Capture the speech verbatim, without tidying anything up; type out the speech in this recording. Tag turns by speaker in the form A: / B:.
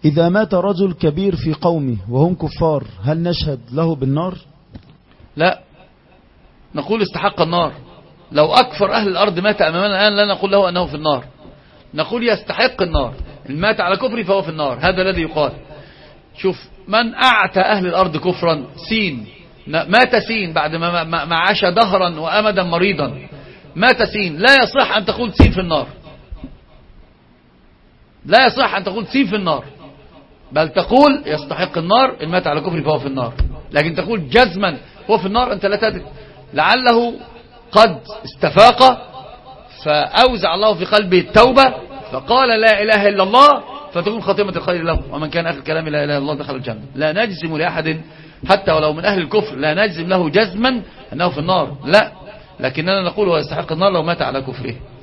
A: إذا مات رجل كبير في قومه وهم كفار هل نشهد له بالنار؟
B: لا، نقول استحق النار. لو أكفر أهل الأرض مات أمامنا الآن لا نقول له أنه في النار، نقول يستحق النار. إن مات على كفر فهو في النار، هذا الذي يقال. شوف، من أعتى أهل الأرض كفرا سين، مات سين بعد ما عاش دهرا وأمدا مريضا، مات سين، لا يصح أن تقول سين في النار، لا يصح أن تقول سين في النار، بل تقول يستحق النار، إن مات على كفر فهو في النار. لكن تقول جزما هو في النار، أنت لا تدري، لعله قد استفاق فأوزع الله في قلبه التوبة فقال لا إله إلا الله فتكون خاتمة الخير له، ومن كان آخر كلام لا إله إلا الله دخل الجنة. لا نجزم لأحد حتى ولو من أهل الكفر، لا نجزم له جزما أنه في النار، لا، لكننا نقول هو يستحق النار لو مات على كفره.